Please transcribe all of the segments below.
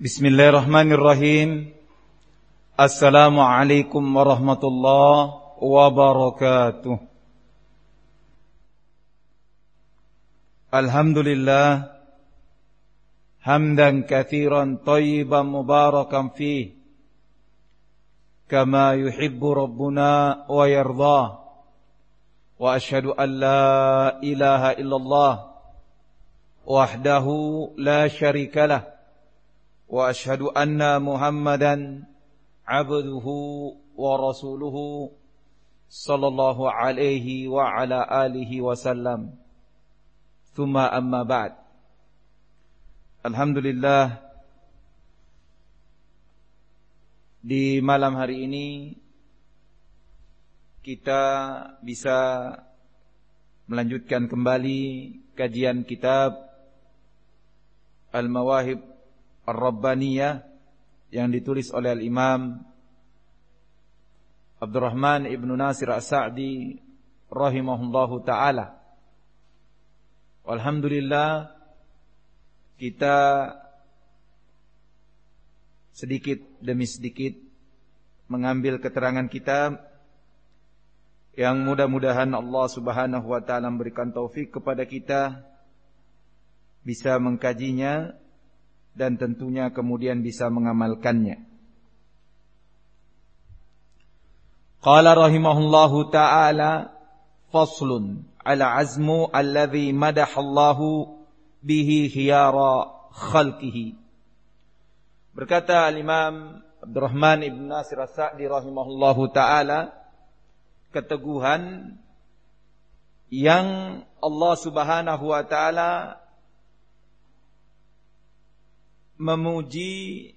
Bismillahirrahmanirrahim. Assalamualaikum warahmatullahi wabarakatuh. Alhamdulillah hamdan katsiran thayyiban mubarakan fihi kama yuhibbu rabbuna wa yardah. Wa asyhadu an la ilaha illallah wahdahu la syarikalah wa asyhadu anna Muhammadan abduhu wa rasuluhu sallallahu alaihi wa ala alihi wasallam. Tsumma amma ba'd. Alhamdulillah, di malam hari ini kita bisa melanjutkan kembali kajian kitab Al-Mawahib Ar-Rabbaniyah yang ditulis oleh Al-Imam Abdurrahman Ibn Nasir As-Sa'di rahimahullahu ta'ala. Alhamdulillah, kita sedikit demi sedikit mengambil keterangan kitab yang mudah-mudahan Allah subhanahu wa ta'ala memberikan taufik kepada kita bisa mengkajinya dan tentunya kemudian bisa mengamalkannya. Qala rahimahullahu ta'ala faslun ala azmu alladhi madahallahu bihi khiyara khalqihi. Berkata Al-Imam Abdurrahman Ibn Nasir As-Sa'di rahimahullahu ta'ala, keteguhan yang Allah subhanahu wa ta'ala memuji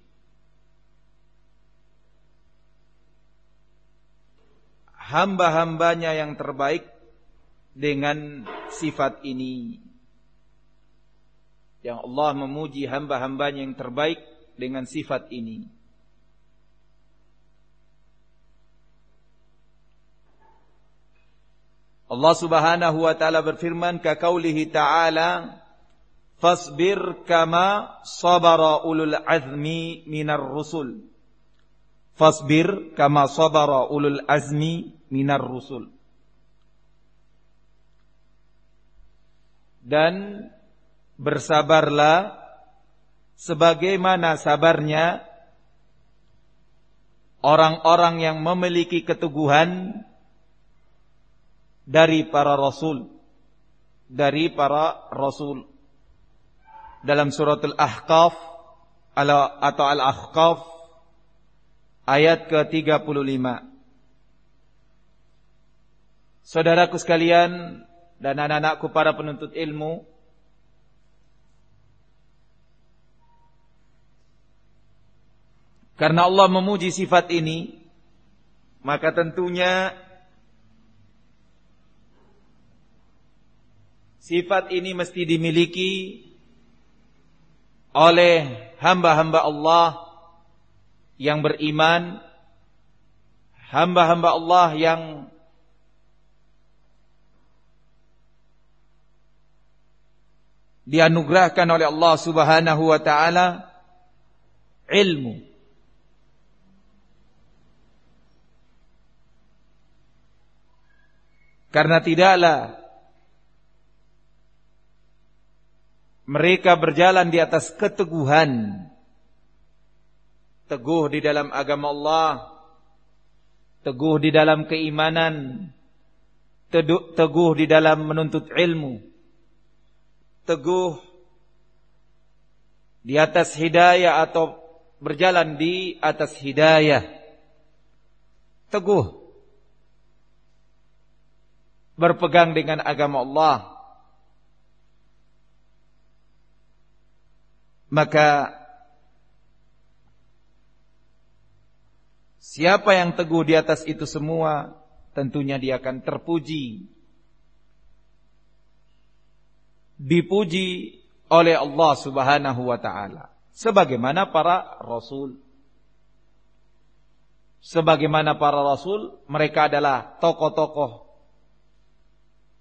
hamba-hambanya yang terbaik dengan sifat ini. Yang Allah memuji hamba-hambanya yang terbaik dengan sifat ini. Allah subhanahu wa ta'ala berfirman, ka qaulihi ta'ala, fasbir kama sabara ulul azmi minar rusul. Fasbir kama sabara ulul azmi minar rusul. Dan bersabarlah sebagaimana sabarnya orang-orang yang memiliki keteguhan dari para rasul. Dalam surat Al-Ahqaf atau Al-Ahqaf ayat ke-35. Saudaraku sekalian dan anak-anakku para penuntut ilmu, karena Allah memuji sifat ini, maka tentunya sifat ini mesti dimiliki oleh hamba-hamba Allah yang beriman, hamba-hamba Allah yang dianugerahkan oleh Allah subhanahu wa ta'ala ilmu. Karena tidaklah mereka berjalan di atas keteguhan, teguh di dalam agama Allah, teguh di dalam keimanan, teguh di dalam menuntut ilmu, teguh di atas hidayah atau berjalan di atas hidayah, teguh berpegang dengan agama Allah, maka siapa yang teguh di atas itu semua, tentunya dia akan terpuji, dipuji oleh Allah subhanahu wa ta'ala. Sebagaimana para rasul. Sebagaimana para rasul, mereka adalah tokoh-tokoh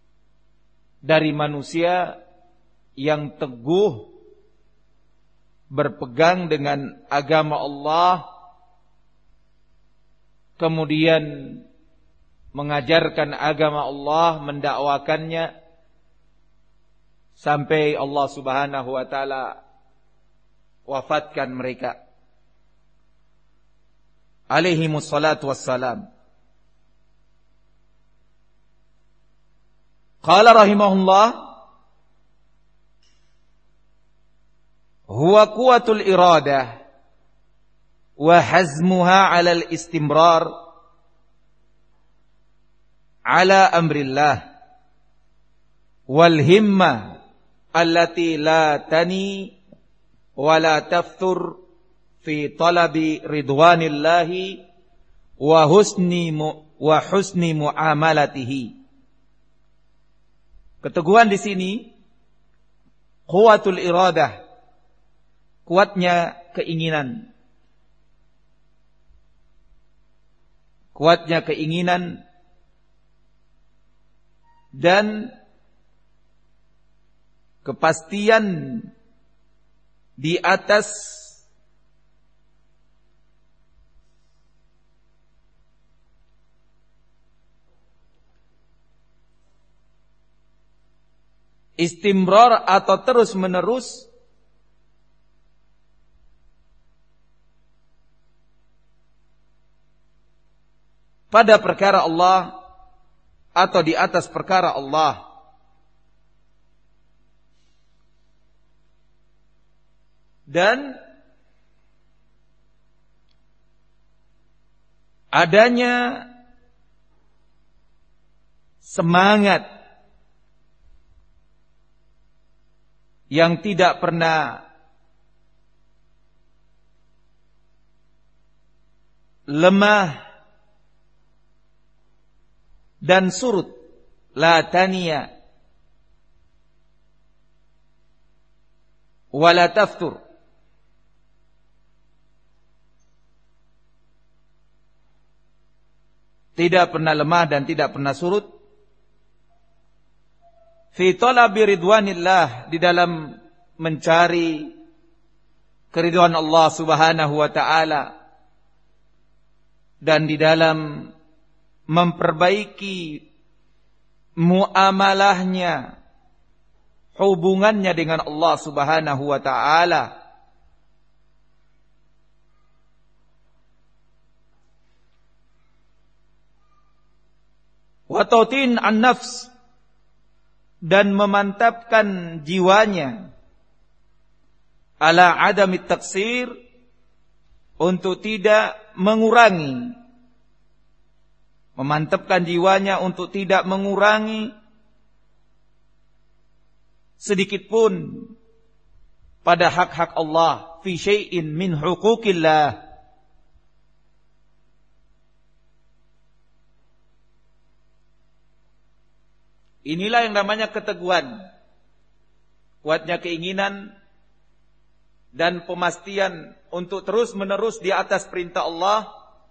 dari manusia yang teguh berpegang dengan agama Allah, kemudian mengajarkan agama Allah, mendakwakannya sampai Allah Subhanahu wa taala wafatkan mereka. Alaihimus salatu wassalam. Qala rahimahullah, huwa quwwatul iradah wa hazmuha 'ala al-istimrar 'ala amrillah wal himmah allati la tani wa la tafthur fi talabi ridwanillahi wa husni muamalatihi. Keteguhan di sini quwwatul iradah, kuatnya keinginan. Kuatnya keinginan dan kepastian di atas istimrar atau terus-menerus pada perkara Allah atau di atas perkara Allah. Dan adanya semangat yang tidak pernah lemah dan surut, la taniya wala taftur. Tidak pernah lemah dan tidak pernah surut fi talabi ridwanillah, di dalam mencari keridhaan Allah Subhanahu wa taala dan di dalam memperbaiki muamalahnya, hubungannya dengan Allah Subhanahu wa taala. Wa tautin an-nafs, dan memantapkan jiwanya ala adami taksir, untuk tidak mengurangi, memantapkan jiwanya untuk tidak mengurangi sedikit pun pada hak-hak Allah, fi syai'in min huquqillah. Inilah yang namanya keteguhan, kuatnya keinginan dan pemastian untuk terus-menerus di atas perintah Allah,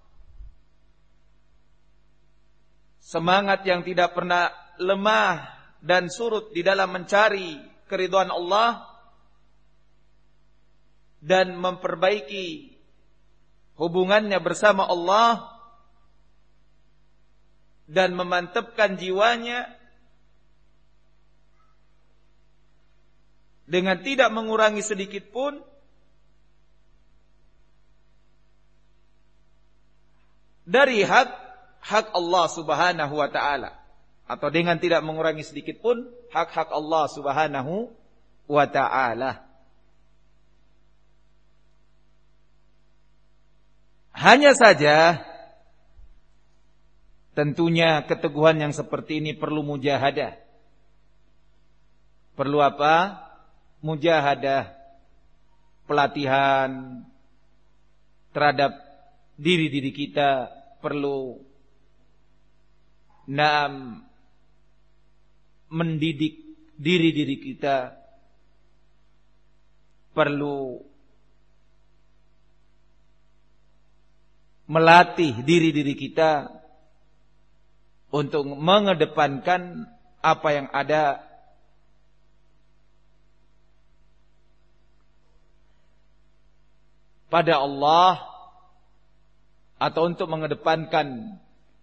semangat yang tidak pernah lemah dan surut di dalam mencari keridhaan Allah dan memperbaiki hubungannya bersama Allah dan memantapkan jiwanya dengan tidak mengurangi sedikit pun dari hak Allah Subhanahu wa taala, atau dengan tidak mengurangi sedikit pun hak-hak Allah Subhanahu wa taala. Hanya saja tentunya keteguhan yang seperti ini perlu mujahadah. Perlu apa? Mujahadah, pelatihan terhadap diri-diri kita, perlu mendidik diri-diri kita, perlu melatih diri-diri kita untuk mengedepankan apa yang ada pada Allah atau untuk mengedepankan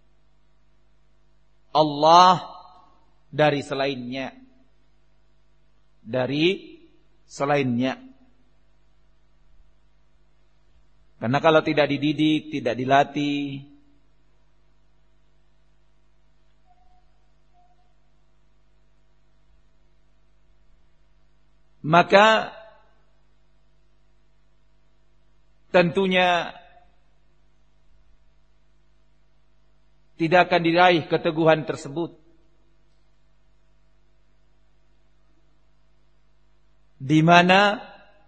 Allah dari selainnya. Karena kalau tidak dididik, tidak dilatih, maka tentunya tidak akan diraih keteguhan tersebut. Di mana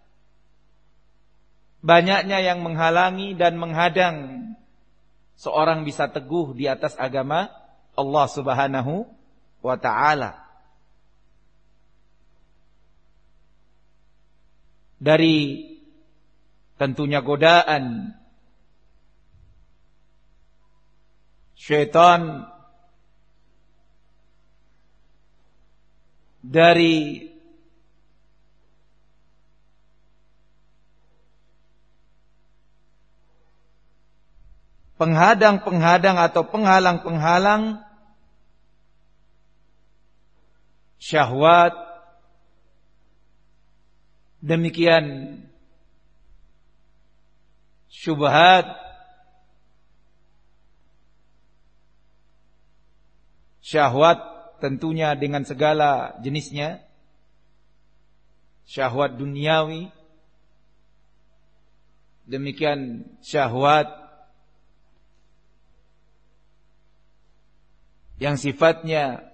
banyaknya yang menghalangi dan menghadang seorang bisa teguh di atas agama Allah Subhanahu wa ta'ala. Dari tentunya godaan syaitan, dari penghadang-penghadang atau penghalang-penghalang syahwat, demikian syubhat, syahwat tentunya dengan segala jenisnya, syahwat duniawi, demikian syahwat yang sifatnya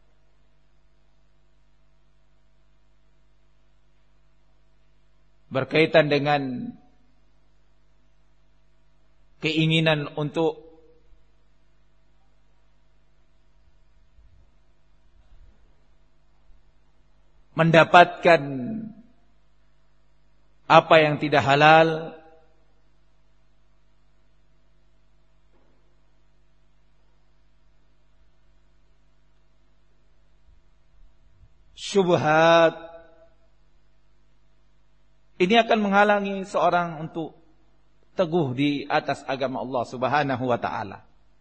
berkaitan dengan keinginan untuk mendapatkan apa yang tidak halal, syubhat, ini akan menghalangi seorang untuk teguh di atas agama Allah Subhanahu wa ta'ala.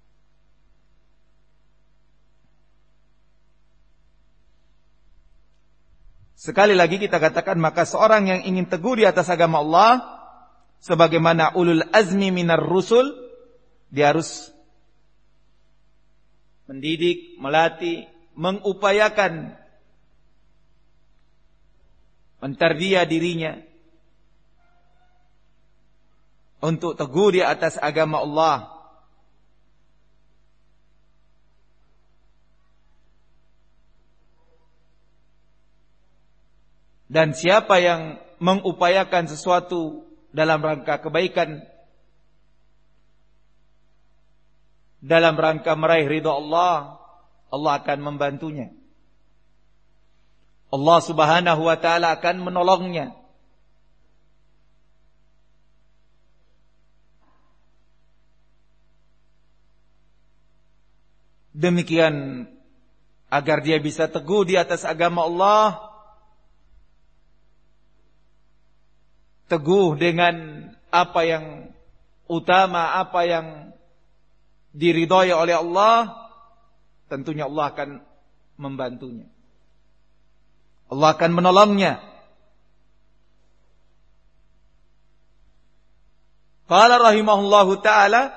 Sekali lagi kita katakan, maka seorang yang ingin teguh di atas agama Allah sebagaimana ulul azmi minar rusul, dia harus mendidik, melatih, mengupayakan, mentarbiah dirinya untuk teguh di atas agama Allah. Dan siapa yang mengupayakan sesuatu dalam rangka kebaikan, dalam rangka meraih ridha Allah, Allah akan membantunya. Allah Subhanahu wa ta'ala akan menolongnya. Demikian agar dia bisa teguh di atas agama Allah, teguh dengan apa yang utama, apa yang diridhai oleh Allah, tentunya Allah akan membantunya. Allah akan menolongnya. Qala rahimahullahu ta'ala,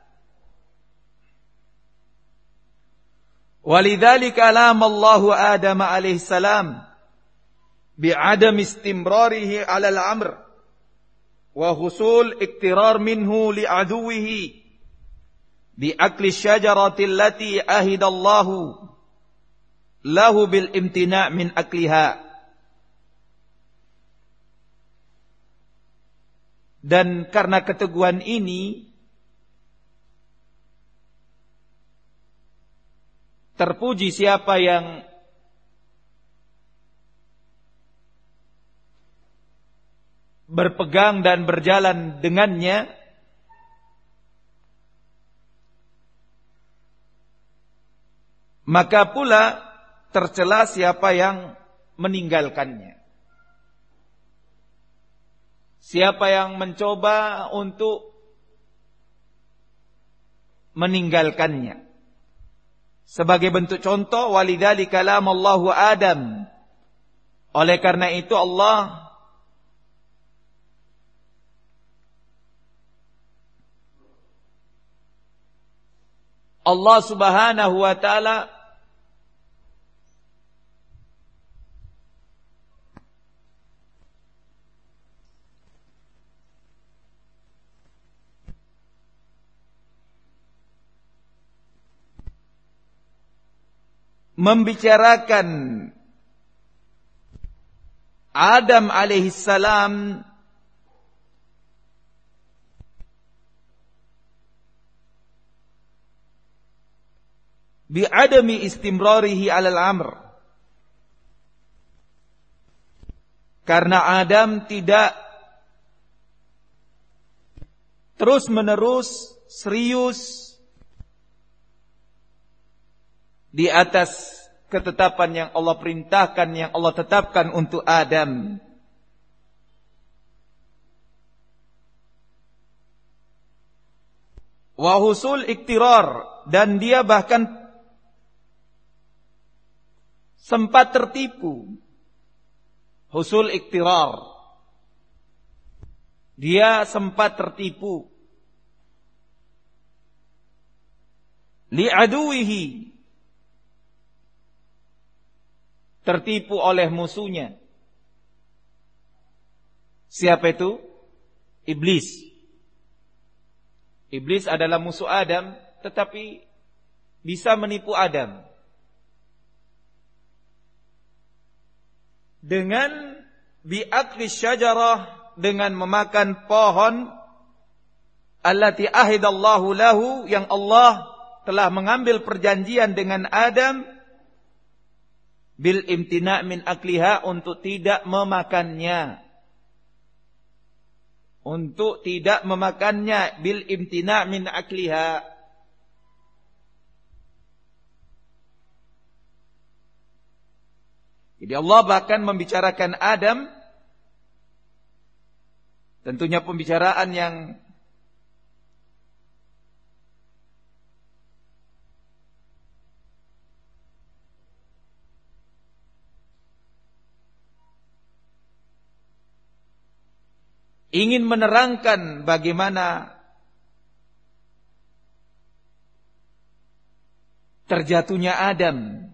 walidzalika alama Allahu Adam alaihi salam bi'adam istimrarihi 'ala al-amr wa husul iktirar minhu li'aduwihi bi'akli syajarati allati ahidallahu lahu bil imtina' min akliha. Dan karena keteguhan ini, terpuji siapa yang berpegang dan berjalan dengannya, maka pula tercela siapa yang meninggalkannya. siapa yang mencoba untuk meninggalkannya. Sebagai bentuk contoh, walidzalika kalamallahu Adam. Oleh karena itu Allah Subhanahu wa ta'ala membicarakan Adam alaihissalam bi'adami istimrarihi alal amr, karena Adam tidak terus menerus serius di atas ketetapan yang Allah perintahkan, yang Allah tetapkan untuk Adam. Wa husul iktirar, dan dia bahkan sempat tertipu. Husul iktirar, dia sempat tertipu. Li'aduwihi, tertipu oleh musuhnya. Siapa itu? Iblis. Iblis adalah musuh Adam, tetapi bisa menipu Adam dengan bi'akli syajarah, dengan memakan pohon allati ahidallahu lahu, yang Allah telah mengambil perjanjian dengan Adam, bil imtina' min akliha, untuk tidak memakannya. Untuk tidak memakannya, bil imtina' min akliha. Jadi Allah bahkan membicarakan Adam, tentunya pembicaraan yang ingin menerangkan bagaimana terjatuhnya Adam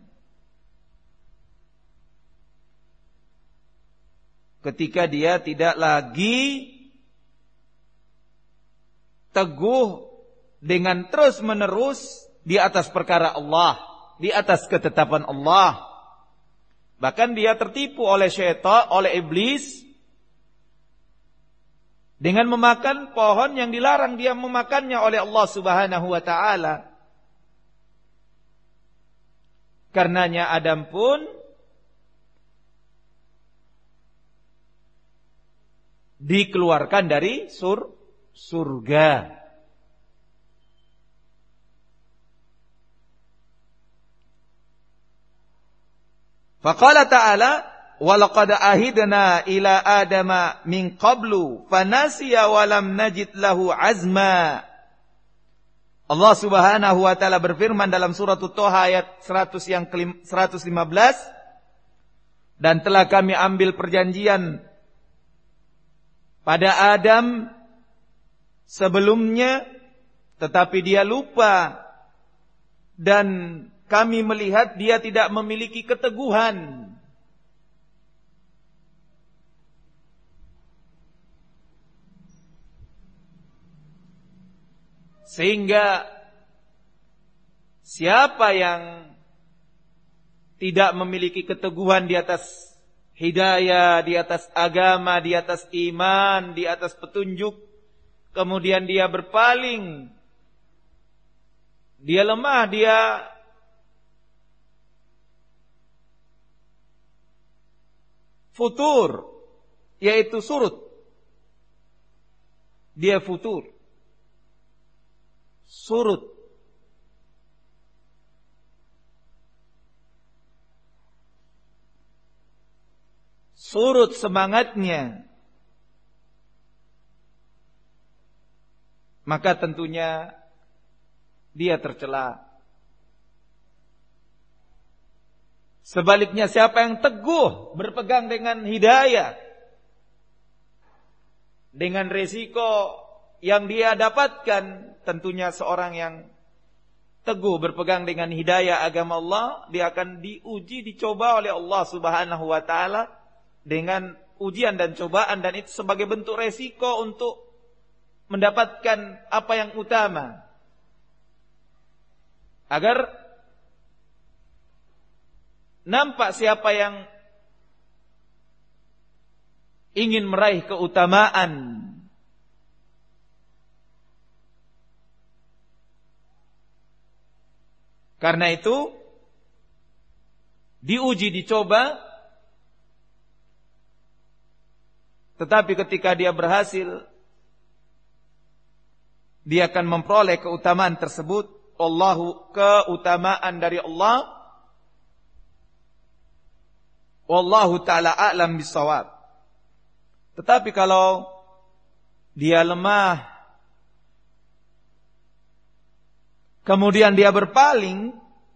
ketika dia tidak lagi teguh dengan terus-menerus di atas perkara Allah, di atas ketetapan Allah. Bahkan dia tertipu oleh syaitan, oleh iblis, dengan memakan pohon yang dilarang dia memakannya oleh Allah Subhanahu wa ta'ala. Karenanya Adam pun dikeluarkan dari surga. Faqala ta'ala, walaqad ahidna ila adama min qablu fanasiya walam najid lahu azma. Allah Subhanahu wa taala berfirman dalam surat At-Taha ayat 115, dan telah kami ambil perjanjian pada Adam sebelumnya, tetapi dia lupa, dan kami melihat dia tidak memiliki keteguhan. Sehingga siapa yang tidak memiliki keteguhan di atas hidayah, di atas agama, di atas iman, di atas petunjuk, kemudian dia berpaling, dia lemah, dia futur, yaitu surut. Dia futur, surut. Surut semangatnya, maka tentunya dia tercela. Sebaliknya siapa yang teguh berpegang dengan hidayah, dengan resiko yang dia dapatkan, tentunya seorang yang teguh berpegang dengan hidayah agama Allah, dia akan diuji, dicoba oleh Allah Subhanahu wa taala dengan ujian dan cobaan, dan itu sebagai bentuk resiko untuk mendapatkan apa yang utama, agar nampak siapa yang ingin meraih keutamaan. Karena itu diuji, dicoba, tetapi ketika dia berhasil, dia akan memperoleh keutamaan tersebut. Keutamaan dari Allah. Wallahu ta'ala a'lam bisawab. Tetapi kalau dia lemah, kemudian dia berpaling,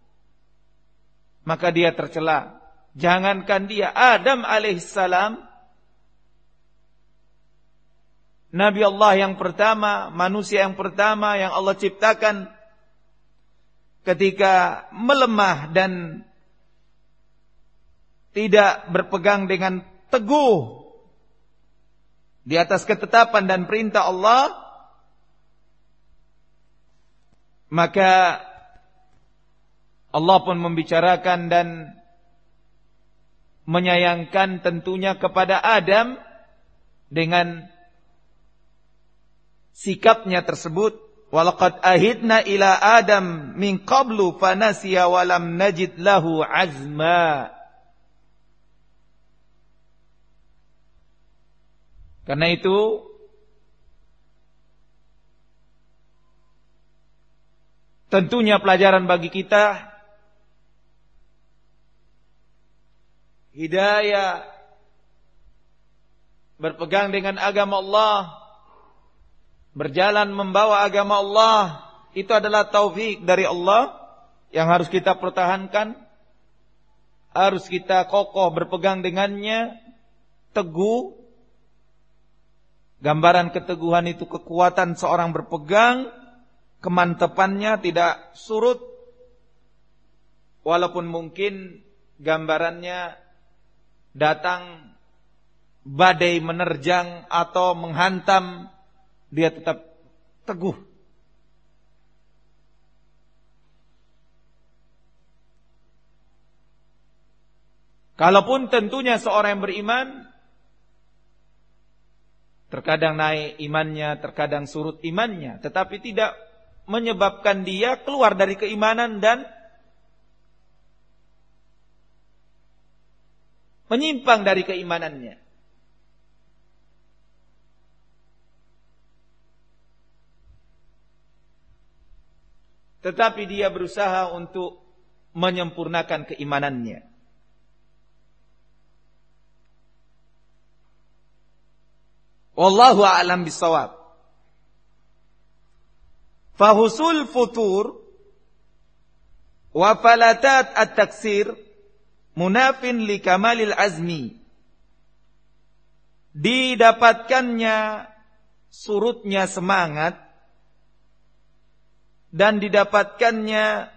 maka dia tercela. Jangankan dia, Adam alaihissalam, Nabi Allah yang pertama, manusia yang pertama yang Allah ciptakan, ketika melemah dan tidak berpegang dengan teguh di atas ketetapan dan perintah Allah, maka Allah pun membicarakan dan menyayangkan tentunya kepada Adam dengan sikapnya tersebut. Walaqad ahidna ila Adam min qablu fanasiya walam najid lahu azma. Karena itu tentunya pelajaran bagi kita, hidayah, berpegang dengan agama Allah, berjalan membawa agama Allah, itu adalah taufik dari Allah yang harus kita pertahankan, harus kita kokoh berpegang dengannya, teguh. Gambaran keteguhan itu kekuatan seorang berpegang, kemantapannya tidak surut, walaupun mungkin gambarannya datang badai menerjang atau menghantam, dia tetap teguh. Kalaupun tentunya seorang yang beriman, terkadang naik imannya, terkadang surut imannya, tetapi tidak menyebabkan dia keluar dari keimanan dan menyimpang dari keimanannya. Tetapi dia berusaha untuk menyempurnakan keimanannya. Wallahu a'lam bisawab. Fahusul futur wa falatat at-taksir munafin li kamalil azmi. Didapatkannya surutnya semangat dan didapatkannya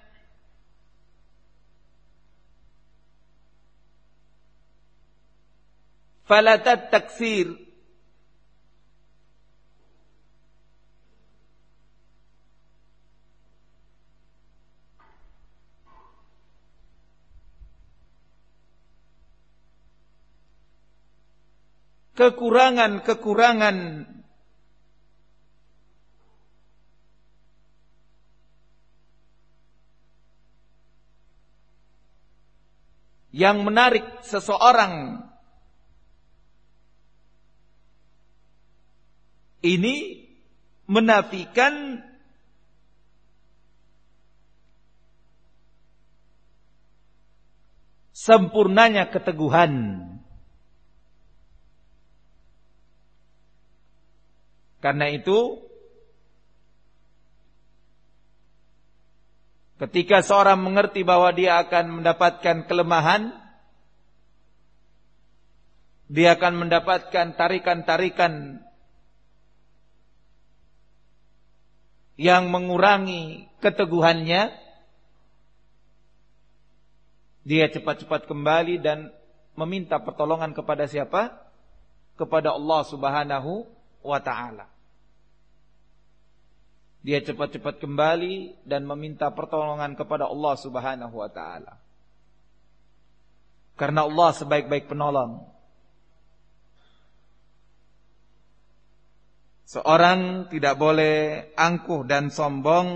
falatat taksir, kekurangan-kekurangan yang menarik seseorang ini menafikan sempurnanya keteguhan. Karena itu Ketika seorang mengerti bahwa dia akan mendapatkan kelemahan, dia akan mendapatkan tarikan-tarikan yang mengurangi keteguhannya, dia cepat-cepat kembali dan meminta pertolongan kepada siapa? Kepada Allah Subhanahu wa ta'ala. Dia cepat-cepat kembali dan meminta pertolongan kepada Allah Subhanahu wa ta'ala. Karena Allah sebaik-baik penolong. Seorang tidak boleh angkuh dan sombong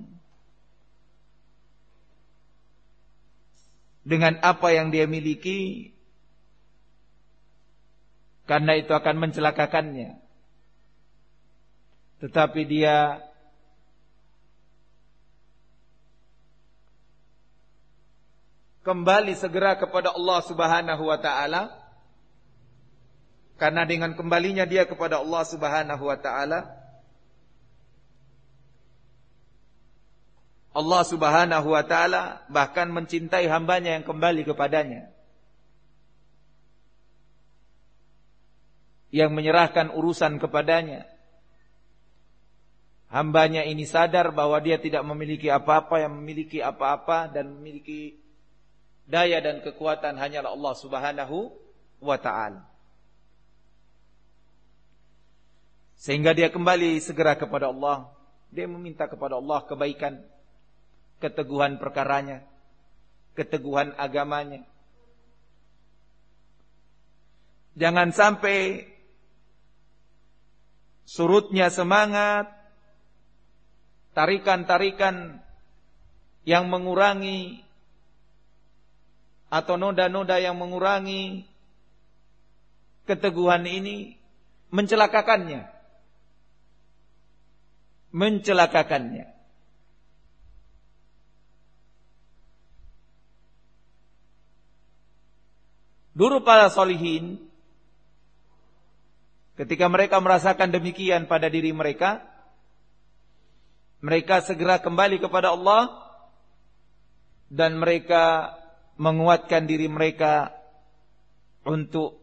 dengan apa yang dia miliki, karena itu akan mencelakakannya. Tetapi dia kembali segera kepada Allah Subhanahu wa ta'ala, karena dengan kembalinya dia kepada Allah Subhanahu wa ta'ala, Allah Subhanahu wa ta'ala bahkan mencintai hambanya yang kembali kepadanya, yang menyerahkan urusan kepadanya. Hambanya ini sadar bahwa dia tidak memiliki apa-apa, yang memiliki apa-apa dan memiliki daya dan kekuatan hanyalah Allah Subhanahu wa ta'ala. Sehingga dia kembali segera kepada Allah. Dia meminta kepada Allah kebaikan, keteguhan perkaranya, keteguhan agamanya. Jangan sampai surutnya semangat, tarikan-tarikan yang mengurangi atau noda-noda yang mengurangi keteguhan ini mencelakakannya. Dulu para sholihin, ketika mereka merasakan demikian pada diri mereka, mereka segera kembali kepada Allah dan mereka menguatkan diri mereka untuk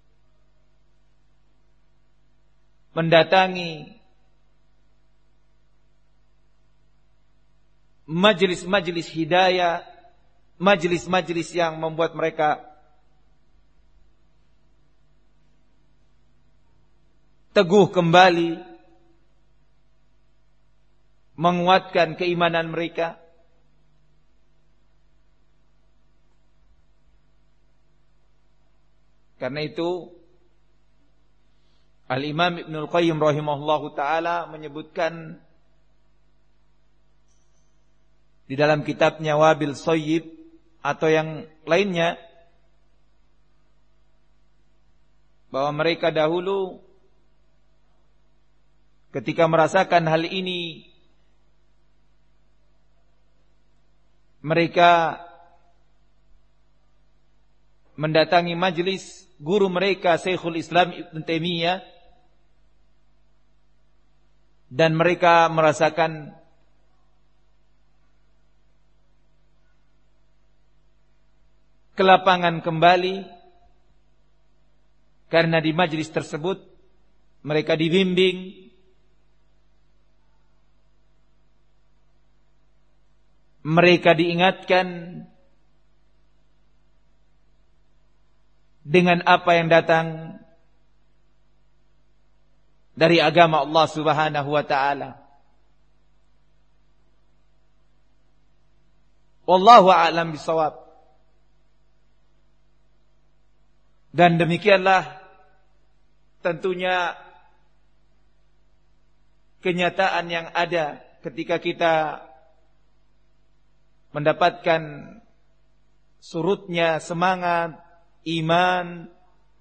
mendatangi majelis-majelis hidayah, majelis-majelis yang membuat mereka teguh kembali, menguatkan keimanan mereka. Karena itu Al-Imam Ibnul Qayyim rahimahullahu ta'ala menyebutkan di dalam kitabnya Wabil Shayyib atau yang lainnya, bahwa mereka dahulu ketika merasakan hal ini, mereka mendatangi majelis guru mereka Syekhul Islam Ibn Taimiyah, dan mereka merasakan kelapangan kembali, karena di majelis tersebut mereka dibimbing, mereka diingatkan dengan apa yang datang dari agama Allah Subhanahu wa ta'ala. Wallahu a'lam bishawab. Dan demikianlah tentunya kenyataan yang ada ketika kita mendapatkan surutnya semangat iman,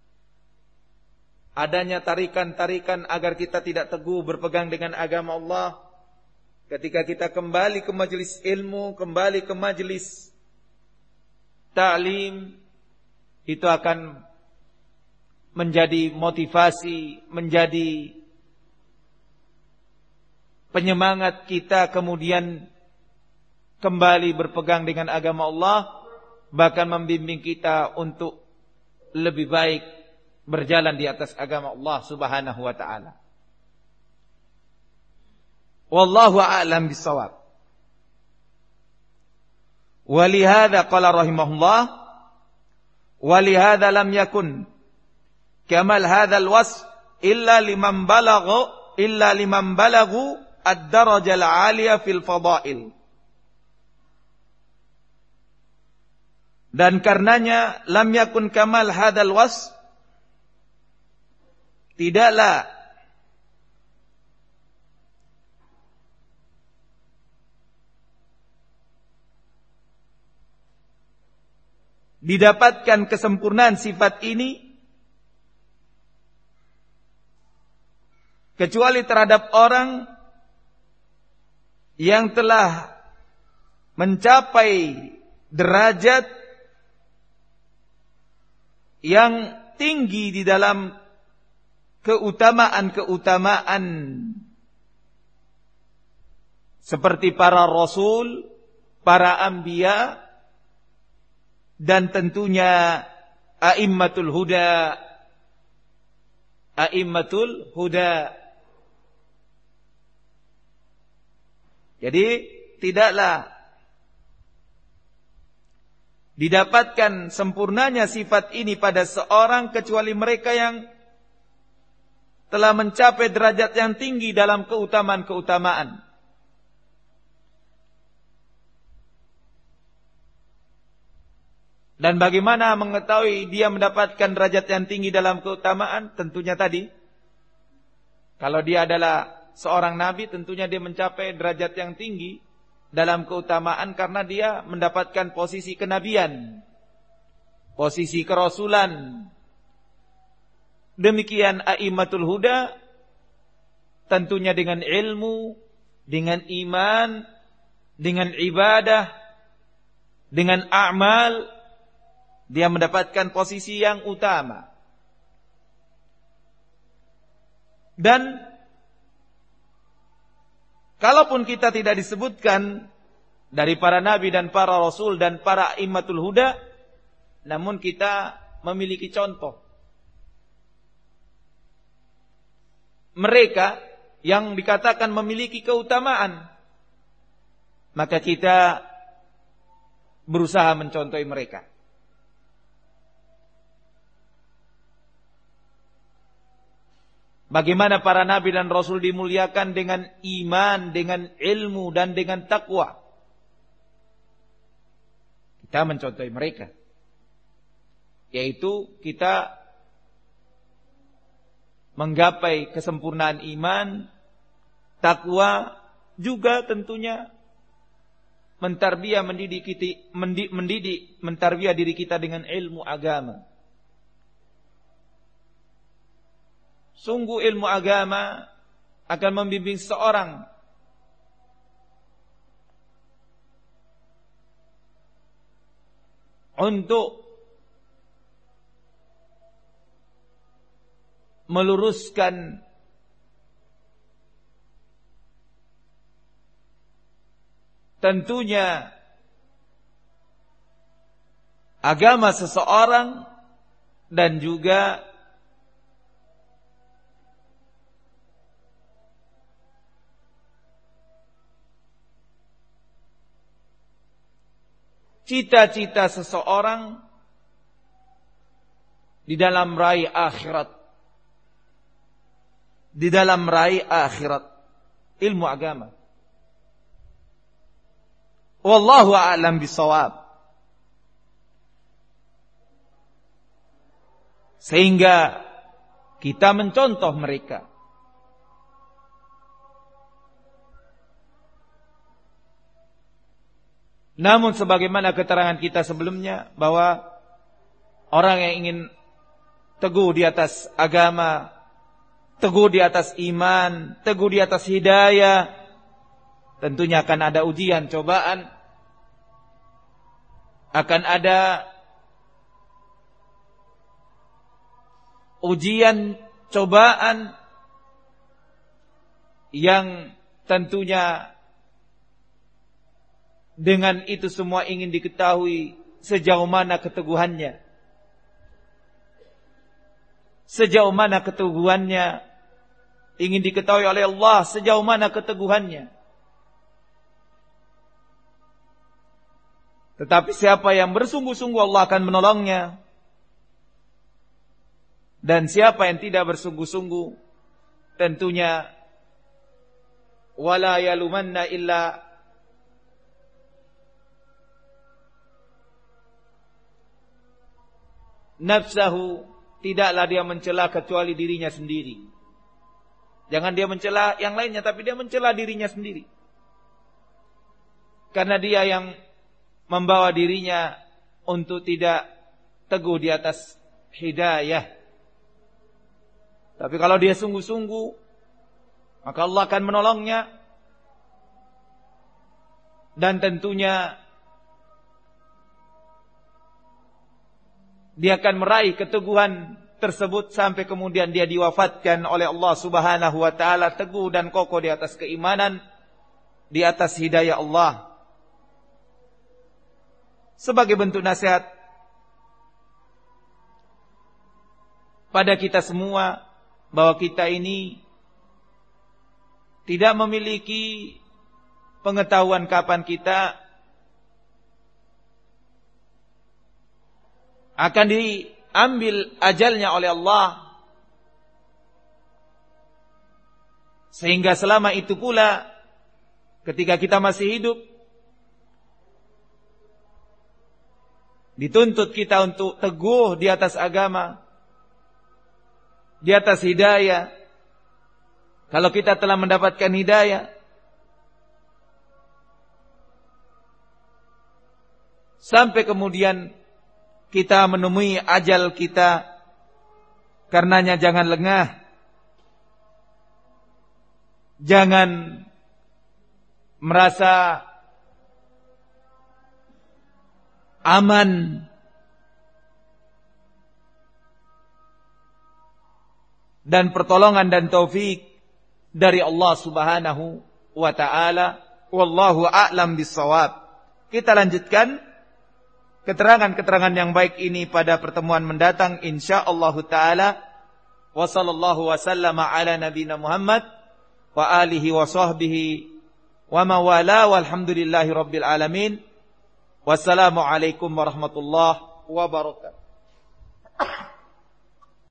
adanya tarikan-tarikan agar kita tidak teguh berpegang dengan agama Allah. Ketika kita kembali ke majelis ilmu, kembali ke majelis ta'lim, itu akan menjadi motivasi, menjadi penyemangat kita kemudian kembali berpegang dengan agama Allah, bahkan membimbing kita untuk lebih baik berjalan di atas agama Allah Subhanahu wa taala. Wallahu a'lam bissawab. Walihada qala rahimahullah, walihada lam yakun kamal hadzal wasf illa liman balaghu ad-darajal 'aliyah fil fadail. Dan karenanya lam yakun kamal hadzal wasf, tidaklah didapatkan kesempurnaan sifat ini kecuali terhadap orang yang telah mencapai derajat yang tinggi di dalam keutamaan-keutamaan seperti para rasul, para anbiya, dan tentunya a'immatul huda. A'immatul huda. Jadi tidaklah didapatkan sempurnanya sifat ini pada seorang kecuali mereka yang telah mencapai derajat yang tinggi dalam keutamaan-keutamaan. Dan bagaimana mengetahui dia mendapatkan derajat yang tinggi dalam keutamaan? Tentunya tadi, kalau dia adalah seorang nabi, tentunya dia mencapai derajat yang tinggi dalam keutamaan karena dia mendapatkan posisi kenabian, posisi kerasulan. Demikian a'immatul huda, tentunya dengan ilmu, dengan iman, dengan ibadah, dengan a'mal, dia mendapatkan posisi yang utama. Dan kalaupun kita tidak disebutkan dari para nabi dan para rasul dan para a'immatul huda, namun kita memiliki contoh. Mereka yang dikatakan memiliki keutamaan, maka kita berusaha mencontohi mereka. Bagaimana para nabi dan rasul dimuliakan dengan iman, dengan ilmu, dan dengan takwa. Kita mencontohi mereka. Yaitu kita menggapai kesempurnaan iman, takwa, juga tentunya mentarbiyah mentarbiyah diri kita dengan ilmu agama. Sungguh ilmu agama akan membimbing seorang untuk meluruskan tentunya agama seseorang dan juga cita-cita seseorang di dalam meraih akhirat. Di dalam meraih akhirat. Ilmu agama. Wallahu a'lam bishawab. Sehingga kita mencontoh mereka. Namun sebagaimana keterangan kita sebelumnya bahwa orang yang ingin teguh di atas agama, teguh di atas iman, teguh di atas hidayah, tentunya akan ada ujian, cobaan, akan ada ujian, cobaan yang tentunya dengan itu semua ingin diketahui sejauh mana keteguhannya. Sejauh mana keteguhannya ingin diketahui oleh Allah, sejauh mana keteguhannya. Tetapi siapa yang bersungguh-sungguh Allah akan menolongnya. Dan siapa yang tidak bersungguh-sungguh, tentunya wala yalumanna illa nafsahu, tidaklah dia mencela kecuali dirinya sendiri. Jangan dia mencela yang lainnya, tapi dia mencela dirinya sendiri. Karena dia yang membawa dirinya untuk tidak teguh di atas hidayah. Tapi kalau dia sungguh-sungguh, maka Allah akan menolongnya. Dan tentunya dia akan meraih keteguhan tersebut sampai kemudian dia diwafatkan oleh Allah Subhanahu wa taala teguh dan kokoh di atas keimanan, di atas hidayah Allah. Sebagai bentuk nasihat pada kita semua bahwa kita ini tidak memiliki pengetahuan kapan kita akan diambil ajalnya oleh Allah. Sehingga selama itu pula ketika kita masih hidup, dituntut kita untuk teguh di atas agama, di atas hidayah. Kalau kita telah mendapatkan hidayah, sampai kemudian kita menemui ajal kita, karenanya jangan lengah, jangan merasa aman dan pertolongan dan taufik dari Allah Subhanahu wa taala. Wallahu a'lam bissawab. Kita lanjutkan keterangan-keterangan yang baik ini pada pertemuan mendatang insyaallah taala. Wa sallallahu wasallama ala nabiyina Muhammad wa alihi wa sahbihi wa mawala walhamdulillahi rabbil alamin. Wassalamualaikum warahmatullahi wabarakatuh.